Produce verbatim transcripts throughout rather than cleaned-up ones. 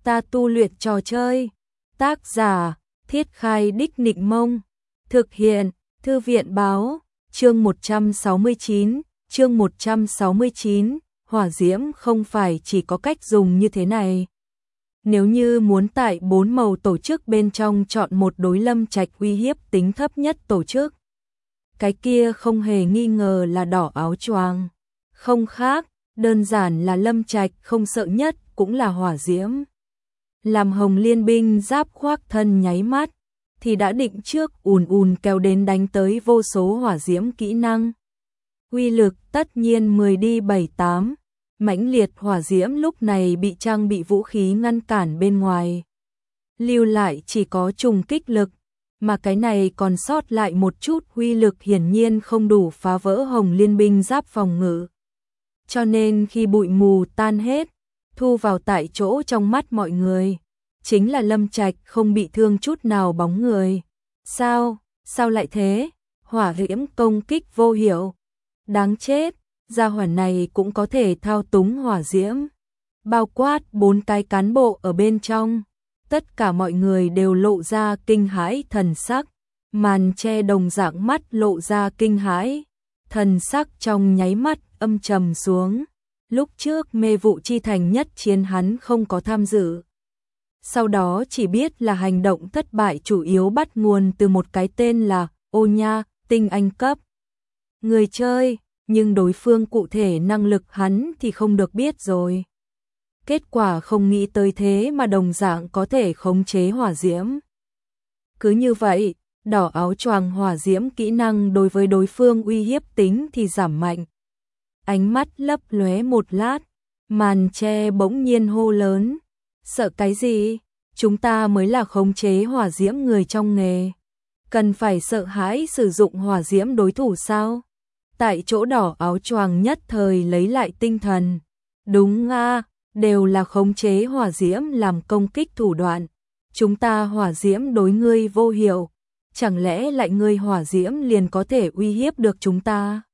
ta tu luyện trò chơi. Tác giả, Thiết Khai Đích Nịnh Mông. Thực hiện, Thư viện báo, chương một trăm sáu mươi chín, chương một trăm sáu mươi chín, hỏa diễm không phải chỉ có cách dùng như thế này. Nếu như muốn tại bốn màu tổ chức bên trong chọn một đối lâm trạch uy hiếp tính thấp nhất tổ chức, cái kia không hề nghi ngờ là đỏ áo choàng. Không khác, đơn giản là lâm trạch không sợ nhất cũng là hỏa diễm. Làm Hồng Liên binh giáp khoác thân nháy mắt, thì đã định trước ùn ùn kéo đến đánh tới vô số hỏa diễm kỹ năng. Uy lực tất nhiên mười đi bảy tám, mãnh liệt hỏa diễm lúc này bị trang bị vũ khí ngăn cản bên ngoài. Lưu lại chỉ có trùng kích lực, mà cái này còn sót lại một chút uy lực hiển nhiên không đủ phá vỡ Hồng Liên binh giáp phòng ngự. Cho nên khi bụi mù tan hết, thu vào tại chỗ trong mắt mọi người, chính là lâm trạch không bị thương chút nào bóng người. Sao, sao lại thế? Hỏa diễm công kích vô hiệu. Đáng chết, gia hỏa này cũng có thể thao túng hỏa diễm. Bao quát bốn cái cán bộ ở bên trong. Tất cả mọi người đều lộ ra kinh hãi thần sắc. Màn che đồng dạng mắt lộ ra kinh hãi. Thần sắc trong nháy mắt âm trầm xuống. Lúc trước mê vụ chi thành nhất chiến hắn không có tham dự. Sau đó chỉ biết là hành động thất bại chủ yếu bắt nguồn từ một cái tên là Ô Nha, tinh anh cấp. Người chơi, nhưng đối phương cụ thể năng lực hắn thì không được biết rồi. Kết quả không nghĩ tới thế mà đồng dạng có thể khống chế hỏa diễm. Cứ như vậy, đỏ áo choàng hỏa diễm kỹ năng đối với đối phương uy hiếp tính thì giảm mạnh. Ánh mắt lấp lóe một lát, màn che bỗng nhiên hô lớn. Sợ cái gì? Chúng ta mới là khống chế hỏa diễm người trong nghề. Cần phải sợ hãi sử dụng hỏa diễm đối thủ sao? Tại chỗ đỏ áo choàng nhất thời lấy lại tinh thần. Đúng a, đều là khống chế hỏa diễm làm công kích thủ đoạn. Chúng ta hỏa diễm đối ngươi vô hiệu. Chẳng lẽ lại ngươi hỏa diễm liền có thể uy hiếp được chúng ta?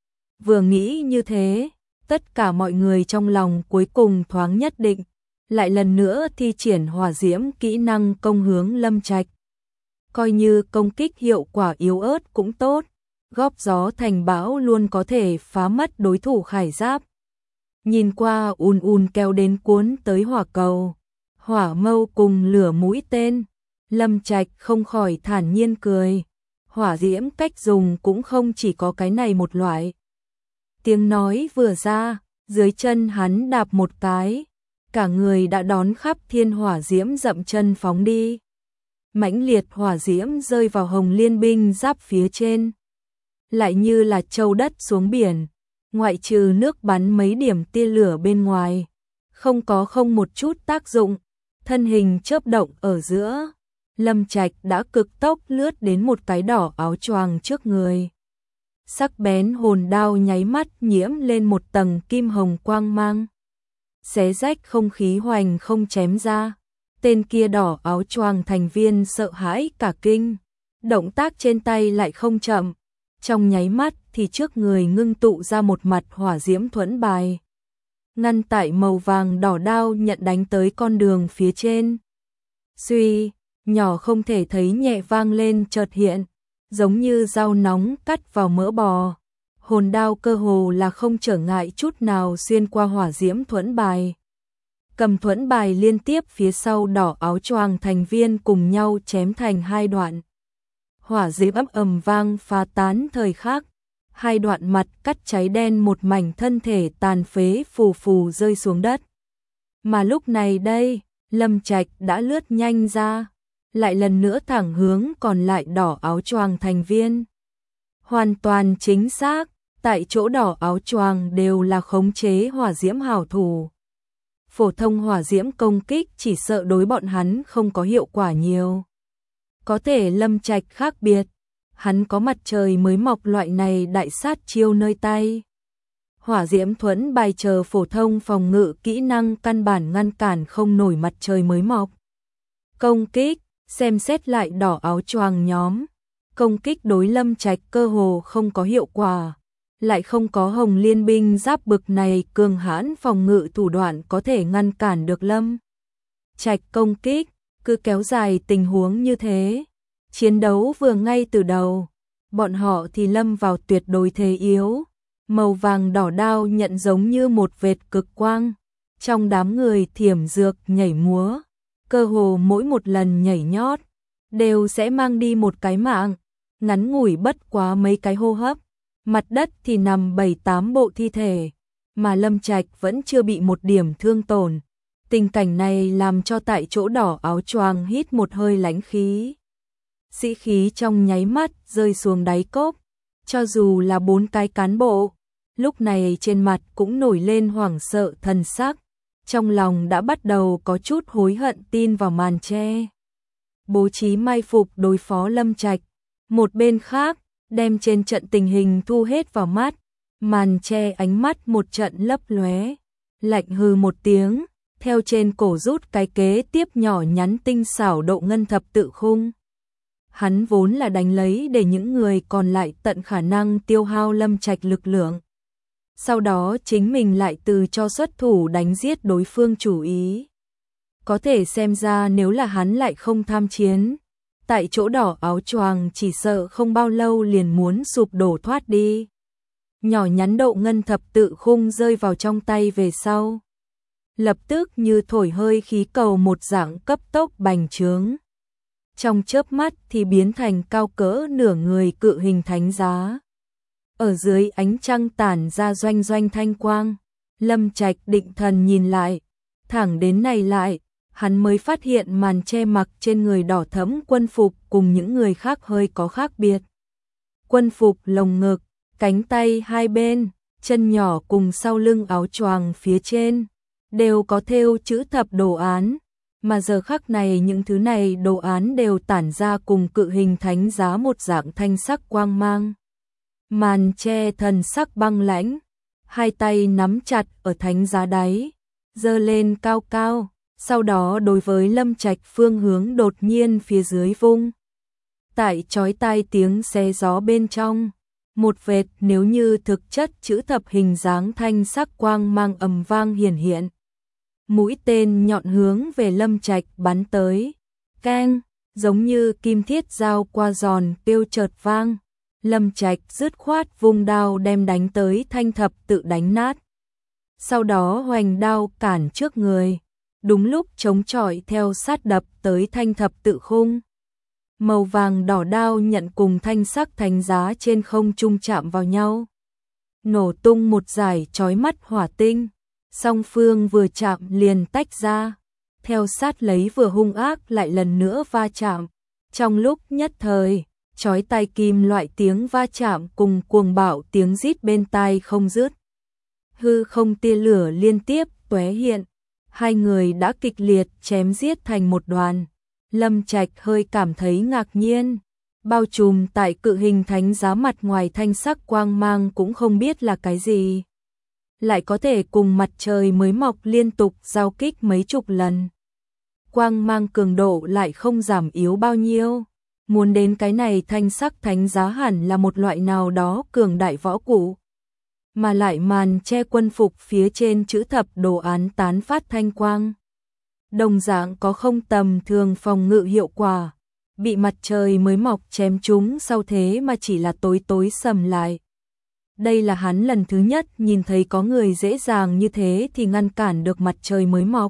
Vừa nghĩ như thế, tất cả mọi người trong lòng cuối cùng thoáng nhất định, lại lần nữa thi triển hỏa diễm kỹ năng công hướng lâm trạch. Coi như công kích hiệu quả yếu ớt cũng tốt, góp gió thành bão luôn có thể phá mất đối thủ khải giáp. Nhìn qua ùn ùn kéo đến cuốn tới hỏa cầu, hỏa mâu cùng lửa mũi tên, lâm trạch không khỏi thản nhiên cười. Hỏa diễm cách dùng cũng không chỉ có cái này một loại. Tiếng nói vừa ra, dưới chân hắn đạp một cái, cả người đã đón khắp thiên hỏa diễm dậm chân phóng đi. Mãnh liệt hỏa diễm rơi vào Hồng Liên binh giáp phía trên, lại như là châu đất xuống biển, ngoại trừ nước bắn mấy điểm tia lửa bên ngoài, không có không một chút tác dụng. Thân hình chớp động ở giữa, lâm trạch đã cực tốc lướt đến một cái đỏ áo choàng trước người. Sắc bén hồn đao nháy mắt nhiễm lên một tầng kim hồng quang mang, xé rách không khí hoành không chém ra. Tên kia đỏ áo choàng thành viên sợ hãi cả kinh, động tác trên tay lại không chậm, trong nháy mắt thì trước người ngưng tụ ra một mặt hỏa diễm thuẫn bài, ngăn tại màu vàng đỏ đao nhận đánh tới con đường phía trên. Suy, nhỏ không thể thấy nhẹ vang lên chợt hiện, giống như dao nóng cắt vào mỡ bò. Hồn đao cơ hồ là không trở ngại chút nào xuyên qua hỏa diễm thuẫn bài. Cầm thuẫn bài liên tiếp phía sau đỏ áo choàng thành viên cùng nhau chém thành hai đoạn. Hỏa diễm ầm ầm vang phá tán thời khắc, hai đoạn mặt cắt cháy đen một mảnh thân thể tàn phế phù phù rơi xuống đất. Mà lúc này đây, lâm trạch đã lướt nhanh ra, lại lần nữa thẳng hướng còn lại đỏ áo choàng thành viên. Hoàn toàn chính xác, tại chỗ đỏ áo choàng đều là khống chế hỏa diễm hảo thủ. Phổ thông hỏa diễm công kích chỉ sợ đối bọn hắn không có hiệu quả nhiều. Có thể lâm trạch khác biệt, hắn có mặt trời mới mọc loại này đại sát chiêu nơi tay. Hỏa diễm thuẫn bài chờ phổ thông phòng ngự kỹ năng căn bản ngăn cản không nổi mặt trời mới mọc. Công kích, xem xét lại đỏ áo choàng nhóm, công kích đối lâm trạch cơ hồ không có hiệu quả. Lại không có Hồng Liên binh giáp bực này cường hãn phòng ngự thủ đoạn có thể ngăn cản được lâm Trạch công kích, cứ kéo dài tình huống như thế. Chiến đấu vừa ngay từ đầu, bọn họ thì lâm vào tuyệt đối thế yếu. Màu vàng đỏ đao nhận giống như một vệt cực quang, trong đám người thiểm dược nhảy múa, cơ hồ mỗi một lần nhảy nhót đều sẽ mang đi một cái mạng, ngắn ngủi bất quá mấy cái hô hấp, mặt đất thì nằm bảy tám bộ thi thể, mà Lâm Trạch vẫn chưa bị một điểm thương tổn. Tình cảnh này làm cho tại chỗ đỏ áo choàng hít một hơi lãnh khí. Sĩ khí trong nháy mắt rơi xuống đáy cốc, cho dù là bốn cái cán bộ, lúc này trên mặt cũng nổi lên hoảng sợ thần sắc, trong lòng đã bắt đầu có chút hối hận tin vào màn che. Bố trí mai phục đối phó Lâm Trạch, một bên khác, đem trên trận tình hình thu hết vào mắt, màn che ánh mắt một trận lấp lóe, lạnh hừ một tiếng, theo trên cổ rút cái kế tiếp nhỏ nhắn tinh xảo độ ngân thập tự khung. Hắn vốn là đánh lấy để những người còn lại tận khả năng tiêu hao Lâm Trạch lực lượng. Sau đó chính mình lại từ cho xuất thủ đánh giết đối phương chủ ý. Có thể xem ra nếu là hắn lại không tham chiến, tại chỗ đỏ áo choàng chỉ sợ không bao lâu liền muốn sụp đổ thoát đi. Nhỏ nhắn độ ngân thập tự khung rơi vào trong tay về sau, lập tức như thổi hơi khí cầu một dạng cấp tốc bành trướng. Trong chớp mắt thì biến thành cao cỡ nửa người cự hình thánh giá. Ở dưới ánh trăng tản ra doanh doanh thanh quang, Lâm Trạch định thần nhìn lại, thẳng đến này lại, hắn mới phát hiện màn che mặc trên người đỏ thẫm quân phục cùng những người khác hơi có khác biệt. Quân phục lồng ngực, cánh tay hai bên, chân nhỏ cùng sau lưng áo choàng phía trên, đều có thêu chữ thập đồ án, mà giờ khắc này những thứ này đồ án đều tản ra cùng cự hình thánh giá một dạng thanh sắc quang mang. Màn che thần sắc băng lãnh, hai tay nắm chặt ở thánh giá đáy, giơ lên cao cao, sau đó đối với Lâm Trạch phương hướng đột nhiên phía dưới vung. Tại chói tai tiếng xé gió bên trong, một vệt nếu như thực chất chữ thập hình dáng thanh sắc quang mang ầm vang hiển hiện. Mũi tên nhọn hướng về Lâm Trạch bắn tới, keng, giống như kim thiết dao qua giòn tiêu chợt vang. Lâm Trạch dứt khoát vung đao đem đánh tới thanh thập tự đánh nát. Sau đó hoành đao cản trước người, đúng lúc chống chọi theo sát đập tới thanh thập tự khung. Màu vàng đỏ đao nhận cùng thanh sắc thánh giá trên không trung chạm vào nhau, nổ tung một dải chói mắt hỏa tinh. Song phương vừa chạm liền tách ra, theo sát lấy vừa hung ác lại lần nữa va chạm. Trong lúc nhất thời, chói tai kim loại tiếng va chạm cùng cuồng bạo tiếng rít bên tai không dứt. Hư không tia lửa liên tiếp tóe hiện, hai người đã kịch liệt chém giết thành một đoàn. Lâm Trạch hơi cảm thấy ngạc nhiên, bao trùm tại cự hình thánh giá mặt ngoài thanh sắc quang mang cũng không biết là cái gì, lại có thể cùng mặt trời mới mọc liên tục giao kích mấy chục lần. Quang mang cường độ lại không giảm yếu bao nhiêu. Muốn đến cái này thanh sắc thánh giá hẳn là một loại nào đó cường đại võ cụ. Mà lại màn che quân phục phía trên chữ thập đồ án tán phát thanh quang. Đồng dạng có không tầm thường phòng ngự hiệu quả. Bị mặt trời mới mọc chém chúng sau thế mà chỉ là tối tối sầm lại. Đây là hắn lần thứ nhất nhìn thấy có người dễ dàng như thế thì ngăn cản được mặt trời mới mọc.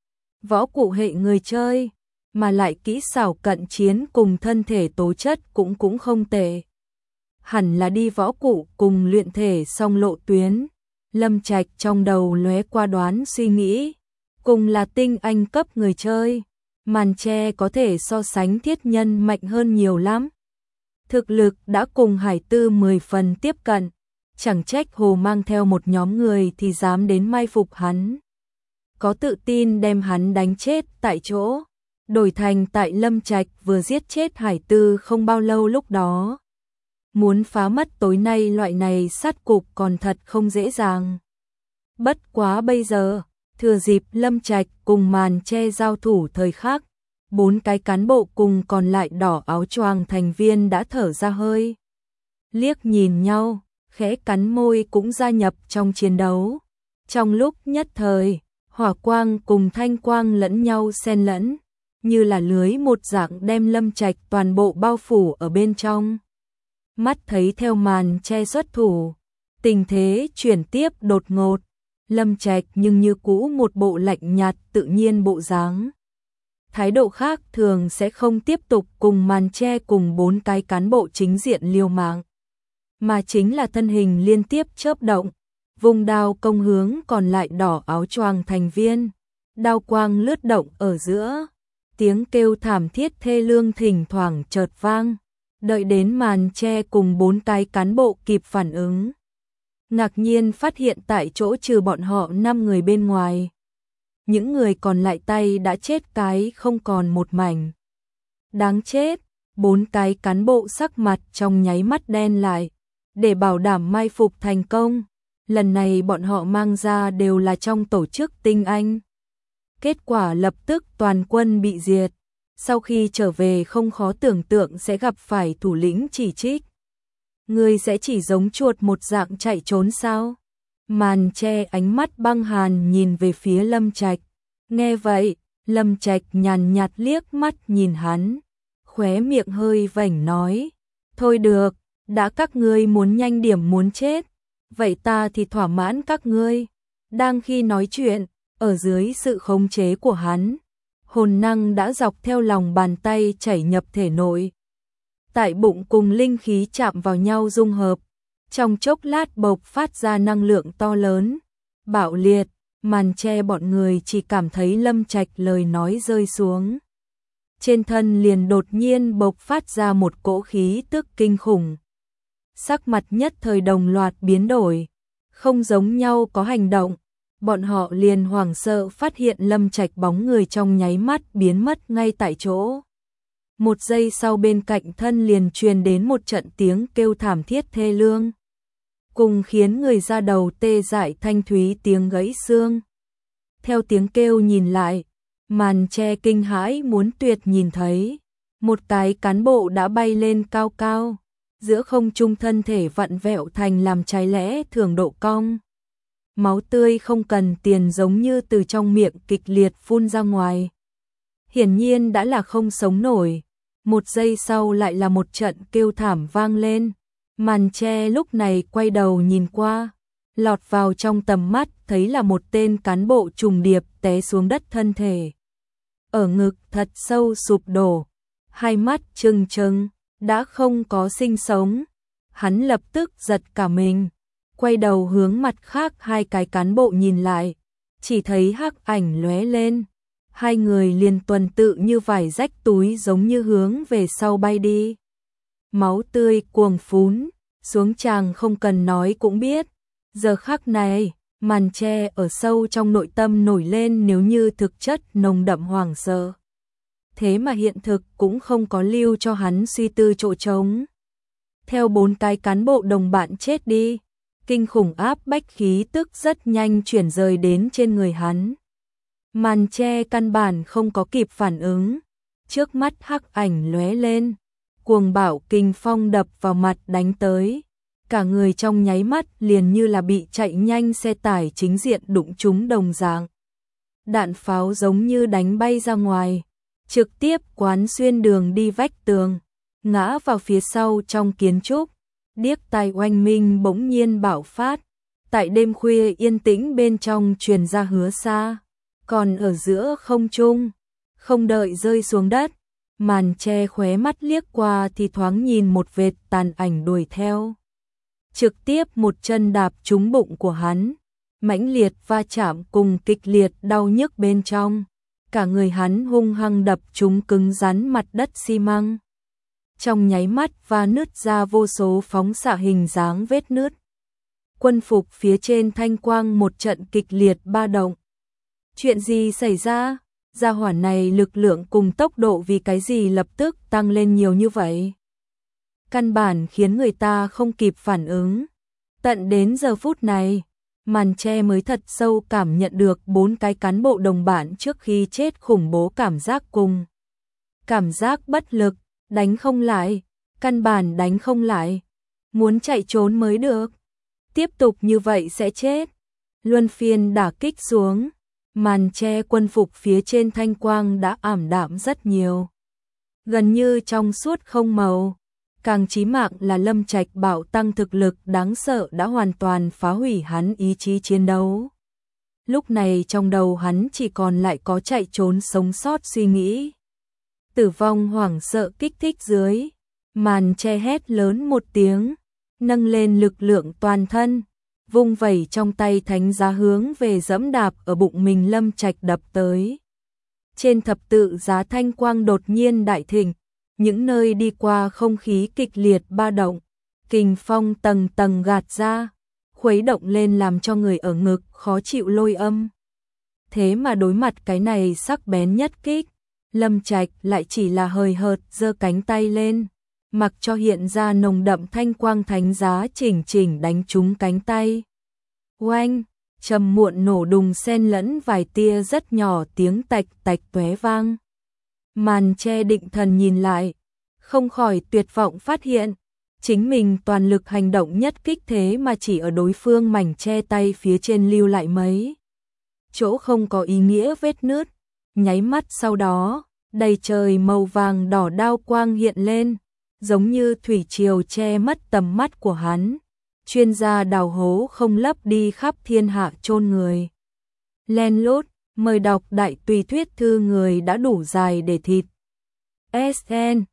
Võ cụ hệ người chơi, mà lại kỹ xảo cận chiến cùng thân thể tố chất cũng cũng không tệ. Hẳn là đi võ cụ cùng luyện thể song lộ tuyến. Lâm Trạch trong đầu lóe qua đoán suy nghĩ, cùng là tinh anh cấp người chơi, màn che có thể so sánh thiết nhân mạnh hơn nhiều lắm. Thực lực đã cùng Hải Tư mười phần tiếp cận, chẳng trách Hồ mang theo một nhóm người thì dám đến mai phục hắn. Có tự tin đem hắn đánh chết tại chỗ, đổi thành tại Lâm Trạch vừa giết chết Hải Tư không bao lâu lúc đó. Muốn phá mất tối nay loại này sát cục còn thật không dễ dàng. Bất quá bây giờ, thừa dịp Lâm Trạch cùng màn che giao thủ thời khắc, bốn cái cán bộ cùng còn lại đỏ áo choàng thành viên đã thở ra hơi. Liếc nhìn nhau, khẽ cắn môi cũng gia nhập trong chiến đấu. Trong lúc nhất thời, hỏa quang cùng thanh quang lẫn nhau xen lẫn, như là lưới một dạng đem Lâm Trạch toàn bộ bao phủ ở bên trong. Mắt thấy theo màn che xuất thủ, tình thế chuyển tiếp đột ngột, Lâm Trạch nhưng như cũ một bộ lạnh nhạt tự nhiên bộ dáng. Thái độ khác thường sẽ không tiếp tục cùng màn che cùng bốn cái cán bộ chính diện liều mạng, mà chính là thân hình liên tiếp chớp động, vùng đao công hướng còn lại đỏ áo choàng thành viên, đao quang lướt động ở giữa, tiếng kêu thảm thiết thê lương thỉnh thoảng chợt vang, đợi đến màn che cùng bốn cái cán bộ kịp phản ứng. Ngạc nhiên phát hiện tại chỗ trừ bọn họ năm người bên ngoài, những người còn lại tay đã chết cái không còn một mảnh. Đáng chết, bốn cái cán bộ sắc mặt trong nháy mắt đen lại, để bảo đảm mai phục thành công. Lần này bọn họ mang ra đều là trong tổ chức tinh anh. Kết quả lập tức toàn quân bị diệt. Sau khi trở về không khó tưởng tượng sẽ gặp phải thủ lĩnh chỉ trích. Người sẽ chỉ giống chuột một dạng chạy trốn sao? Màn che ánh mắt băng hàn nhìn về phía Lâm Trạch. Nghe vậy, Lâm Trạch nhàn nhạt liếc mắt nhìn hắn, khóe miệng hơi vểnh nói, thôi được, đã các ngươi muốn nhanh điểm muốn chết, vậy ta thì thỏa mãn các ngươi. Đang khi nói chuyện, ở dưới sự khống chế của hắn, hồn năng đã dọc theo lòng bàn tay chảy nhập thể nội. Tại bụng cùng linh khí chạm vào nhau dung hợp, trong chốc lát bộc phát ra năng lượng to lớn, bạo liệt. Màn che bọn người chỉ cảm thấy Lâm Trạch lời nói rơi xuống. Trên thân liền đột nhiên bộc phát ra một cỗ khí tức kinh khủng. Sắc mặt nhất thời đồng loạt biến đổi, không giống nhau có hành động. Bọn họ liền hoảng sợ phát hiện Lâm Trạch bóng người trong nháy mắt biến mất ngay tại chỗ. Một giây sau bên cạnh thân liền truyền đến một trận tiếng kêu thảm thiết thê lương, cùng khiến người ra đầu tê dại thanh thúy tiếng gãy xương. Theo tiếng kêu nhìn lại, màn che kinh hãi muốn tuyệt nhìn thấy, một cái cán bộ đã bay lên cao cao, giữa không trung thân thể vặn vẹo thành làm trái lẽ thường độ cong. Máu tươi không cần tiền giống như từ trong miệng kịch liệt phun ra ngoài. Hiển nhiên đã là không sống nổi, một giây sau lại là một trận kêu thảm vang lên. Màn che lúc này quay đầu nhìn qua, lọt vào trong tầm mắt thấy là một tên cán bộ trùng điệp té xuống đất thân thể. Ở ngực thật sâu sụp đổ, hai mắt trừng trừng, đã không có sinh sống. Hắn lập tức giật cả mình, quay đầu hướng mặt khác hai cái cán bộ nhìn lại, chỉ thấy hắc ảnh lóe lên. Hai người liền tuần tự như vải rách túi giống như hướng về sau bay đi. Máu tươi cuồng phún, xuống tràng không cần nói cũng biết. Giờ khắc này, màn che ở sâu trong nội tâm nổi lên nếu như thực chất nồng đậm hoảng sợ. Thế mà hiện thực cũng không có lưu cho hắn suy tư chỗ trống. Theo bốn cái cán bộ đồng bạn chết đi, kinh khủng áp bách khí tức rất nhanh chuyển rời đến trên người hắn. Màn che căn bản không có kịp phản ứng, trước mắt hắc ảnh lóe lên, cuồng bạo kinh phong đập vào mặt đánh tới, cả người trong nháy mắt liền như là bị chạy nhanh xe tải chính diện đụng trúng đồng dạng. Đạn pháo giống như đánh bay ra ngoài, trực tiếp quán xuyên đường đi vách tường, ngã vào phía sau trong kiến trúc. Điếc tai oanh minh bỗng nhiên bạo phát, tại đêm khuya yên tĩnh bên trong truyền ra hứa xa, còn ở giữa không trung, không đợi rơi xuống đất, màn che khóe mắt liếc qua thì thoáng nhìn một vệt tàn ảnh đuổi theo. Trực tiếp một chân đạp trúng bụng của hắn, mãnh liệt va chạm cùng kịch liệt đau nhức bên trong, cả người hắn hung hăng đập trúng cứng rắn mặt đất xi măng. Trong nháy mắt và nứt ra vô số phóng xạ hình dáng vết nứt. Quân phục phía trên thanh quang một trận kịch liệt ba động. Chuyện gì xảy ra? Gia hỏa này lực lượng cùng tốc độ vì cái gì lập tức tăng lên nhiều như vậy? Căn bản khiến người ta không kịp phản ứng. Tận đến giờ phút này, màn che mới thật sâu cảm nhận được bốn cái cán bộ đồng bạn trước khi chết khủng bố cảm giác cùng. Cảm giác bất lực, đánh không lại, căn bản đánh không lại, muốn chạy trốn mới được. Tiếp tục như vậy sẽ chết. Luân phiên đả kích xuống, Màn che quân phục phía trên thanh quang đã ảm đạm rất nhiều, gần như trong suốt không màu. Càng chí mạng là Lâm Trạch bạo tăng thực lực đáng sợ đã hoàn toàn phá hủy hắn ý chí chiến đấu. Lúc này trong đầu hắn chỉ còn lại có chạy trốn sống sót suy nghĩ. Tử vong hoảng sợ kích thích dưới, màn che hét lớn một tiếng, nâng lên lực lượng toàn thân, vung vẩy trong tay thánh giá hướng về dẫm đạp ở bụng mình Lâm Trạch đập tới. Trên thập tự giá thanh quang đột nhiên đại thịnh, những nơi đi qua không khí kịch liệt ba động, kình phong tầng tầng gạt ra, khuấy động lên làm cho người ở ngực khó chịu lôi âm. Thế mà đối mặt cái này sắc bén nhất kích, Lâm Trạch lại chỉ là hời hợt giơ cánh tay lên, mặc cho hiện ra nồng đậm thanh quang thánh giá chỉnh chỉnh đánh trúng cánh tay. Oanh, trầm muộn nổ đùng xen lẫn vài tia rất nhỏ tiếng tạch tạch tóe vang. Màn che định thần nhìn lại, không khỏi tuyệt vọng phát hiện, chính mình toàn lực hành động nhất kích thế mà chỉ ở đối phương mảnh che tay phía trên lưu lại mấy chỗ không có ý nghĩa vết nứt. Nháy mắt sau đó, đầy trời màu vàng đỏ đao quang hiện lên, giống như thủy triều che mất tầm mắt của hắn. Chuyên gia đào hố không lấp đi khắp thiên hạ chôn người. Len lút, mời đọc đại tùy thuyết thư người đã đủ dài để thịt. ét en